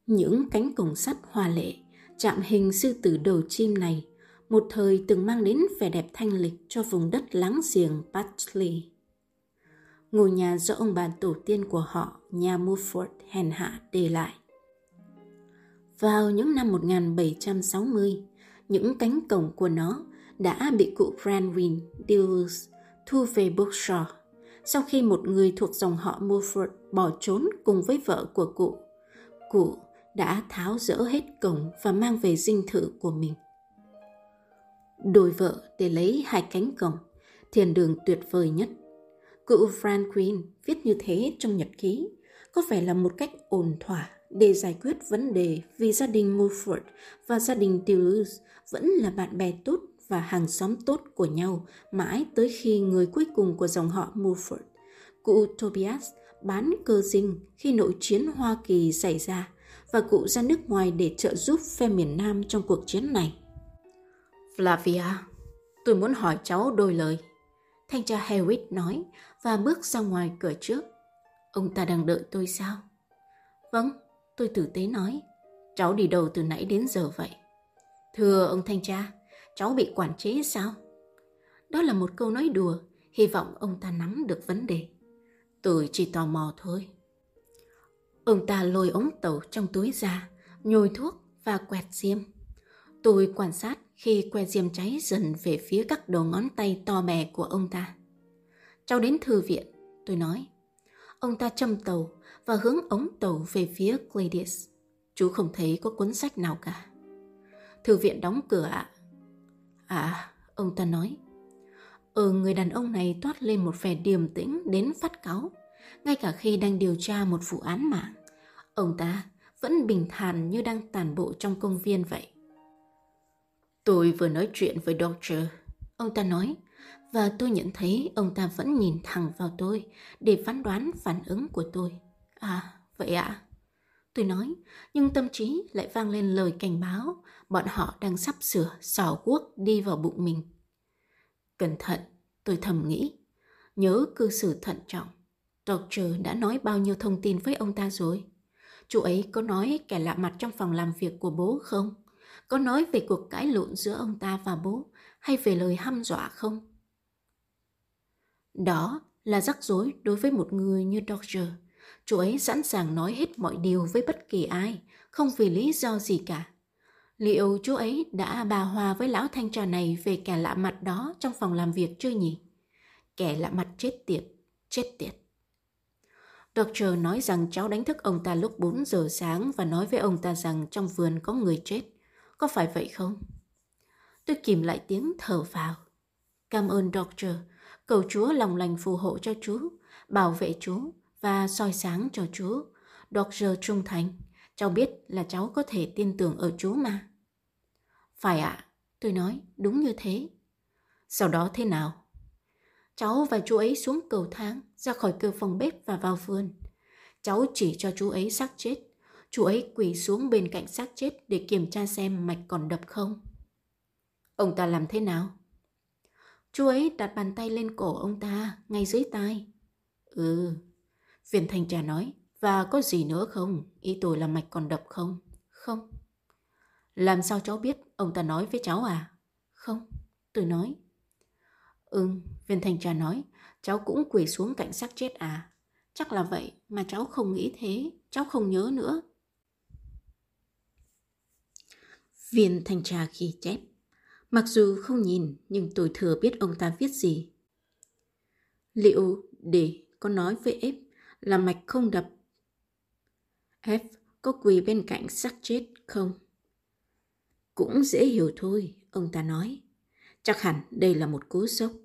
Những cánh cổng sắt hoa lệ, chạm hình sư tử đầu chim này một thời từng mang đến vẻ đẹp thanh lịch cho vùng đất láng giềng Bletchley. Ngôi nhà do ông bà tổ tiên của họ, nhà Mulford hèn hạ để lại. Vào những năm 1760, những cánh cổng của nó đã bị cụ Granville Dewes thu về Berkshire sau khi một người thuộc dòng họ Mulford bỏ trốn cùng với vợ của cụ. Cụ đã tháo dỡ hết cổng và mang về dinh thự của mình. Đổi vợ để lấy hai cánh cổng, thiên đường tuyệt vời nhất. Cụ Franklin viết như thế trong nhật ký, có vẻ là một cách ổn thỏa để giải quyết vấn đề vì gia đình Mulford và gia đình Dewes vẫn là bạn bè tốt và hàng xóm tốt của nhau mãi tới khi người cuối cùng của dòng họ Mulford, cụ Tobias, bán cơ dinh khi nội chiến Hoa Kỳ xảy ra và cụ ra nước ngoài để trợ giúp phe miền Nam trong cuộc chiến này. Flavia, tôi muốn hỏi cháu đôi lời, thanh tra Hewitt nói và bước ra ngoài cửa trước. Ông ta đang đợi tôi sao? Vâng, tôi tử tế nói. Cháu đi đâu từ nãy đến giờ vậy? Thưa ông thanh tra, cháu bị quản chế sao? Đó là một câu nói đùa, hy vọng ông ta nắm được vấn đề. Tôi chỉ tò mò thôi. Ông ta lôi ống tẩu trong túi ra, nhồi thuốc và quẹt diêm. Tôi quan sát khi que diêm cháy dần về phía các đầu ngón tay to bè của ông ta. Cháu đến thư viện, tôi nói. Ông ta châm tàu và hướng ống tàu về phía Gladys. Chú không thấy có cuốn sách nào cả. Thư viện đóng cửa ạ. À, ông ta nói. Người đàn ông này toát lên một vẻ điềm tĩnh đến phát cáu. Ngay cả khi đang điều tra một vụ án mạng, ông ta vẫn bình thản như đang tản bộ trong công viên vậy. Tôi vừa nói chuyện với Doctor, ông ta nói, và tôi nhận thấy ông ta vẫn nhìn thẳng vào tôi để phán đoán phản ứng của tôi. À, vậy ạ? Tôi nói, nhưng tâm trí lại vang lên lời cảnh báo, bọn họ đang sắp sửa xỏ guốc đi vào bụng mình. Cẩn thận, tôi thầm nghĩ, nhớ cư xử thận trọng. Doctor đã nói bao nhiêu thông tin với ông ta rồi? Chú ấy có nói kẻ lạ mặt trong phòng làm việc của bố không? Có nói về cuộc cãi lộn giữa ông ta và bố hay về lời hăm dọa không? Đó là rắc rối đối với một người như Doctor. Chú ấy sẵn sàng nói hết mọi điều với bất kỳ ai, không vì lý do gì cả. Liệu chú ấy đã bà hòa với lão thanh tra này về kẻ lạ mặt đó trong phòng làm việc chưa nhỉ? Kẻ lạ mặt chết tiệt, chết tiệt. Doctor nói rằng cháu đánh thức ông ta lúc 4 giờ sáng và nói với ông ta rằng trong vườn có người chết. Có phải vậy không? Tôi kìm lại tiếng thở vào. Cảm ơn Doctor, cầu Chúa lòng lành phù hộ cho chú, bảo vệ chú và soi sáng cho chú. Doctor trung thành, cháu biết là cháu có thể tin tưởng ở chú mà. Phải ạ, tôi nói, đúng như thế. Sau đó thế nào? Cháu và chú ấy xuống cầu thang, ra khỏi cửa phòng bếp và vào vườn. Cháu chỉ cho chú ấy xác chết. Chú ấy quỳ xuống bên cạnh xác chết để kiểm tra xem mạch còn đập không. Ông ta làm thế nào? Chú ấy đặt bàn tay lên cổ ông ta, ngay dưới tai. Viên thanh tra nói. Và có gì nữa không? Ý tôi là mạch còn đập không? Không. Làm sao cháu biết? Ông ta nói với cháu à? Không, tôi nói. Viên thanh tra nói. Cháu cũng quỳ xuống cạnh xác chết à? Chắc là vậy mà cháu không nghĩ thế. Cháu không nhớ nữa. Viên thanh tra ghi chép. Mặc dù không nhìn nhưng tôi thừa biết ông ta viết gì. Liệu để có nói với F là mạch không đập? F có quỳ bên cạnh xác chết không? Cũng dễ hiểu thôi, ông ta nói. Chắc hẳn đây là một cú sốc.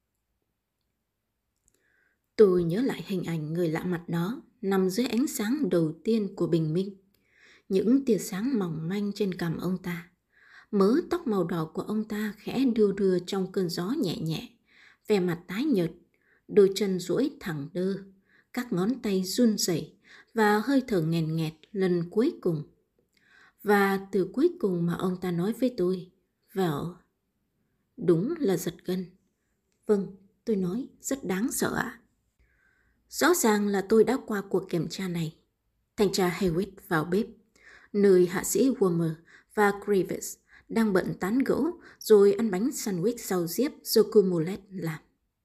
Tôi nhớ lại hình ảnh người lạ mặt đó nằm dưới ánh sáng đầu tiên của bình minh. Những tia sáng mỏng manh trên cằm ông ta. Mớ tóc màu đỏ của ông ta khẽ đưa đưa trong cơn gió nhẹ nhẹ. Vẻ mặt tái nhợt, đôi chân duỗi thẳng đơ, các ngón tay run rẩy và hơi thở nghẹn nghẹt lần cuối cùng. Và từ cuối cùng mà ông ta nói với tôi, well, đúng là giật gân. Vâng, tôi nói, rất đáng sợ ạ. Rõ ràng là tôi đã qua cuộc kiểm tra này. Thanh tra Hewitt vào bếp. nơi hạ sĩ Wormer và Grievous đang bận tán gẫu rồi ăn bánh sandwich rau diếp do cô Mulet làm.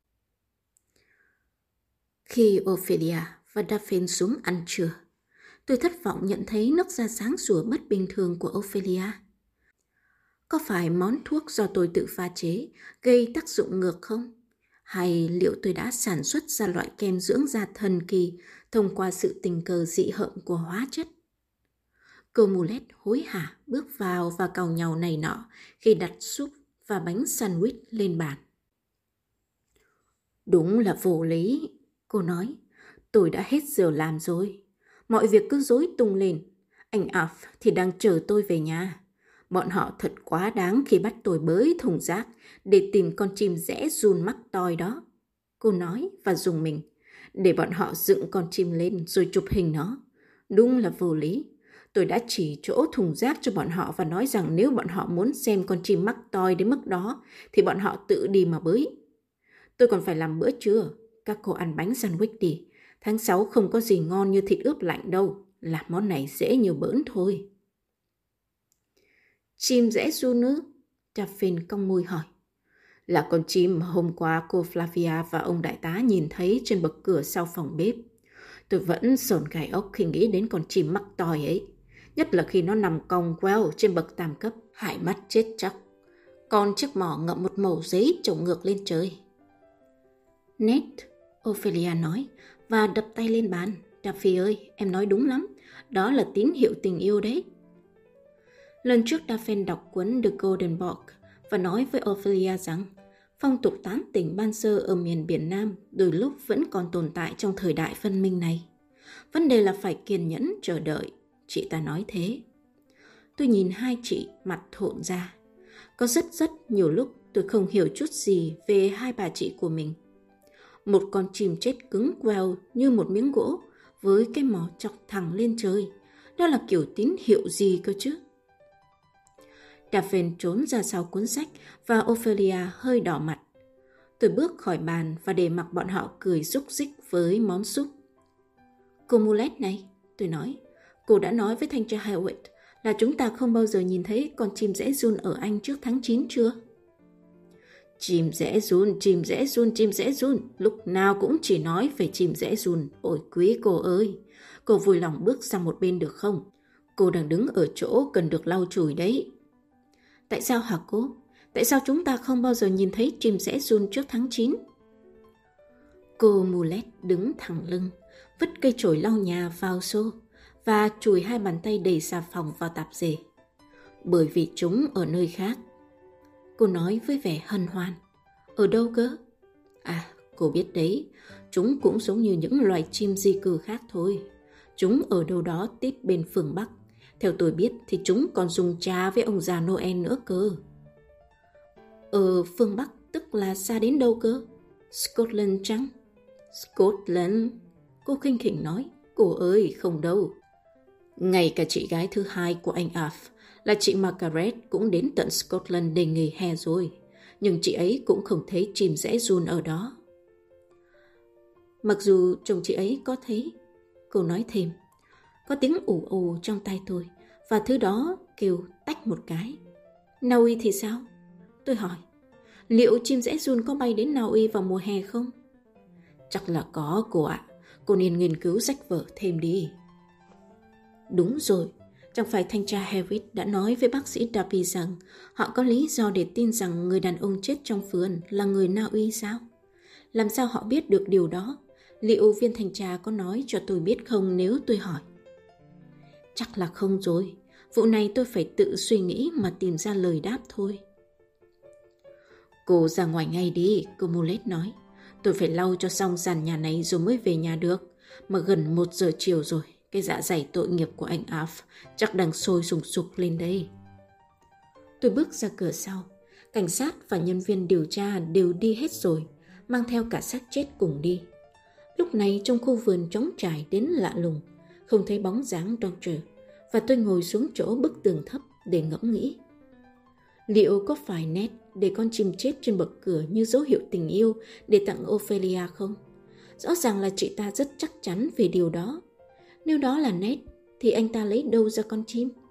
Khi Ophelia và Daphne xuống ăn trưa, tôi thất vọng nhận thấy nước da sáng sủa bất bình thường của Ophelia. Có phải món thuốc do tôi tự pha chế gây tác dụng ngược không? Hay liệu tôi đã sản xuất ra loại kem dưỡng da thần kỳ thông qua sự tình cờ dị hợm của hóa chất? Cô Mulet hối hả bước vào và càu nhàu này nọ khi đặt súp và bánh sandwich lên bàn. Đúng là vô lý, cô nói. Tôi đã hết giờ làm rồi. Mọi việc cứ rối tung lên. Anh Alf thì đang chờ tôi về nhà. Bọn họ thật quá đáng khi bắt tôi bới thùng rác để tìm con chim rẽ giun mắc toi đó. Cô nói và dùng mình. Để bọn họ dựng con chim lên rồi chụp hình nó. Đúng là vô lý. Tôi đã chỉ chỗ thùng rác cho bọn họ và nói rằng nếu bọn họ muốn xem con chim mắc toi đến mức đó thì bọn họ tự đi mà bới. Tôi còn phải làm bữa trưa. Các cô ăn bánh sandwich đi. Tháng 6 không có gì ngon như thịt ướp lạnh đâu. Làm món này dễ như bỡn thôi. Chim rẽ giun ư? Daphne cong môi hỏi. Là con chim mà hôm qua cô Flavia và ông đại tá nhìn thấy trên bậc cửa sau phòng bếp. Tôi vẫn sởn gai ốc khi nghĩ đến con chim mắc toi ấy. Nhất là khi nó nằm cong queo trên bậc tam cấp, hại mắt chết chắc. Còn chiếc mỏ ngậm một mẩu giấy trồng ngược lên trời. Ned, Ophelia nói và đập tay lên bàn. Daphne ơi, em nói đúng lắm. Đó là tín hiệu tình yêu đấy. Lần trước Daphne đọc cuốn The Golden Book và nói với Ophelia rằng phong tục tán tỉnh ban sơ ở miền biển Nam đôi lúc vẫn còn tồn tại trong thời đại văn minh này. Vấn đề là phải kiên nhẫn chờ đợi, chị ta nói thế. Tôi nhìn hai chị mặt thộn ra. Có rất nhiều lúc tôi không hiểu chút gì về hai bà chị của mình. Một con chim chết cứng queo như một miếng gỗ với cái mỏ chọc thẳng lên trời. Đó là kiểu tín hiệu gì cơ chứ? Daphne trốn ra sau cuốn sách và Ophelia hơi đỏ mặt. Tôi bước khỏi bàn và để mặc bọn họ cười rúc rích với món súp. Cô Mulet này, tôi nói, cô đã nói với thanh tra Hewitt là chúng ta không bao giờ nhìn thấy con chim rẽ giun ở Anh trước tháng 9 chưa? Chim rẽ giun, chim rẽ giun, chim rẽ giun, lúc nào cũng chỉ nói về chim rẽ giun. Ôi quý cô ơi, cô vui lòng bước sang một bên được không? Cô đang đứng ở chỗ cần được lau chùi đấy. Tại sao hả cô? Tại sao chúng ta không bao giờ nhìn thấy chim rẽ giun trước tháng 9? Cô Mulet đứng thẳng lưng, vứt cây chổi lau nhà vào xô và chùi hai bàn tay đầy xà phòng vào tạp dề. Bởi vì chúng ở nơi khác. Cô nói với vẻ hân hoan. Ở đâu cơ? À, cô biết đấy, chúng cũng giống như những loài chim di cư khác thôi. Chúng ở đâu đó tiếp bên phương Bắc. Theo tôi biết thì chúng còn dùng trà với ông già Noel nữa cơ. Ở phương Bắc tức là xa đến đâu cơ? Scotland chăng? Scotland? Cô khinh khỉnh nói. Cô ơi, không đâu. Ngay cả chị gái thứ hai của anh Alf là chị Margaret cũng đến tận Scotland để nghỉ hè rồi. Nhưng chị ấy cũng không thấy chim rẽ giun ở đó. Mặc dù chồng chị ấy có thấy. Cô nói thêm. Có tiếng ù ù trong tay tôi và thứ đó kêu tách một cái. Na Uy thì sao? Tôi hỏi. Liệu chim rẽ giun có bay đến Na Uy vào mùa hè không? Chắc là có cô ạ. Cô nên nghiên cứu sách vở thêm đi. Đúng rồi. Chẳng phải thanh tra Hewitt đã nói với bác sĩ Darby rằng họ có lý do để tin rằng người đàn ông chết trong vườn là người Na Uy sao? Làm sao họ biết được điều đó? Liệu viên thanh tra có nói cho tôi biết không nếu tôi hỏi? Chắc là không rồi. Vụ này tôi phải tự suy nghĩ mà tìm ra lời đáp thôi. Cô ra ngoài ngay đi, cô Mulet nói. Tôi phải lau cho xong sàn nhà này rồi mới về nhà được. Mà gần 1 giờ chiều rồi. Cái dạ dày tội nghiệp của anh Alf chắc đang sôi sùng sục lên đây. Tôi bước ra cửa sau. Cảnh sát và nhân viên điều tra đều đi hết rồi, mang theo cả xác chết cùng đi. Lúc này trong khu vườn trống trải đến lạ lùng, không thấy bóng dáng Doctor, và tôi ngồi xuống chỗ bức tường thấp để ngẫm nghĩ. Liệu có phải Ned để con chim chết trên bậc cửa như dấu hiệu tình yêu để tặng Ophelia không? Rõ ràng là chị ta rất chắc chắn về điều đó. Nếu đó là Ned, thì anh ta lấy đâu ra con chim?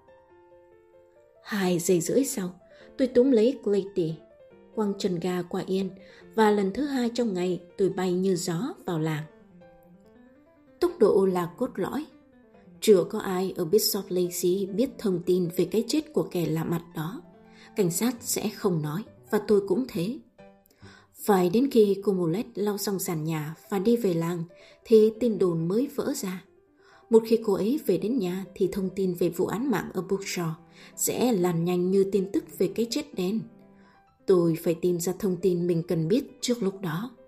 2 giây rưỡi sau, tôi túm lấy Clayty, quăng chân ga qua yên, và lần thứ 2 trong ngày tôi bay như gió vào làng. Tốc độ là cốt lõi. Chưa có ai ở Bishop Lacey biết thông tin về cái chết của kẻ lạ mặt đó. Cảnh sát sẽ không nói, và tôi cũng thế. Phải đến khi cô Mollett lau xong sàn nhà và đi về làng thì tin đồn mới vỡ ra. Một khi cô ấy về đến nhà thì thông tin về vụ án mạng ở Brookshaw sẽ lan nhanh như tin tức về cái chết đen. Tôi phải tìm ra thông tin mình cần biết trước lúc đó.